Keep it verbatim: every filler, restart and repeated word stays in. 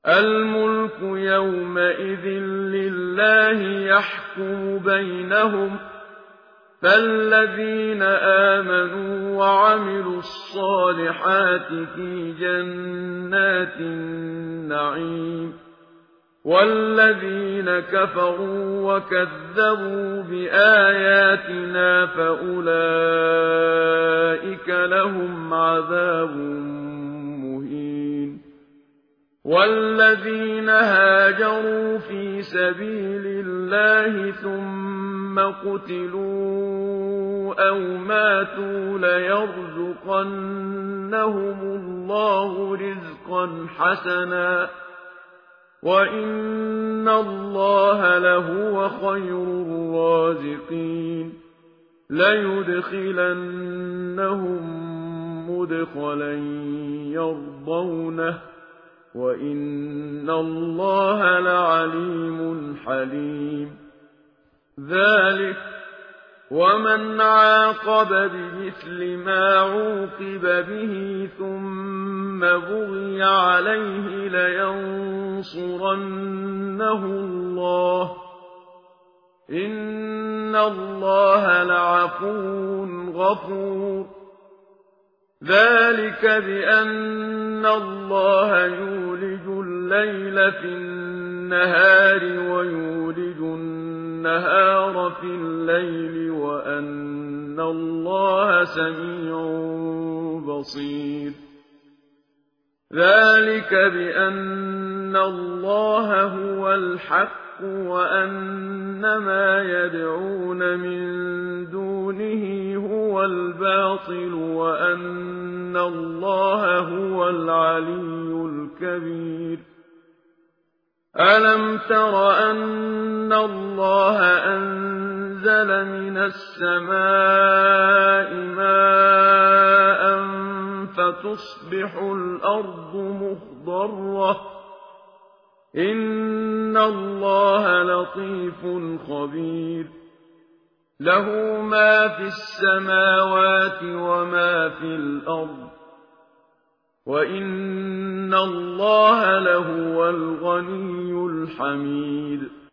الملك يومئذ لله يحكم بينهم فالذين آمنوا وعملوا الصالحات في جنات النعيم والذين كفروا وكذبوا بآياتنا فأولئك لهم عذاب مهين والذين هاجروا في سبيل الله ثم قتلوا أو ماتوا ليرزقنهم الله رزقا حسنا وإن الله لهو خير الرازقين ليدخلنهم مدخلا يرضونه وإن الله لعليم حليم ذلك ومن عاقب بمثل ما عوقب به ثم بغي عليه لينصرنه الله إن الله لعفو غفور ذلك بأن الله يولج الليل في النهار ويولج النهار في الليل وأن الله سميع بصير ذلك بأن الله هو الحق وأن ما يدعون من دونه هو الباطل وأن الله هو العلي الكبير ألم تر أن الله أنزل من السماء ماء فتصبح الأرض مخضرة إن الله لطيف خبير له ما في السماوات وما في الأرض وإن الله لهو الغني الحميد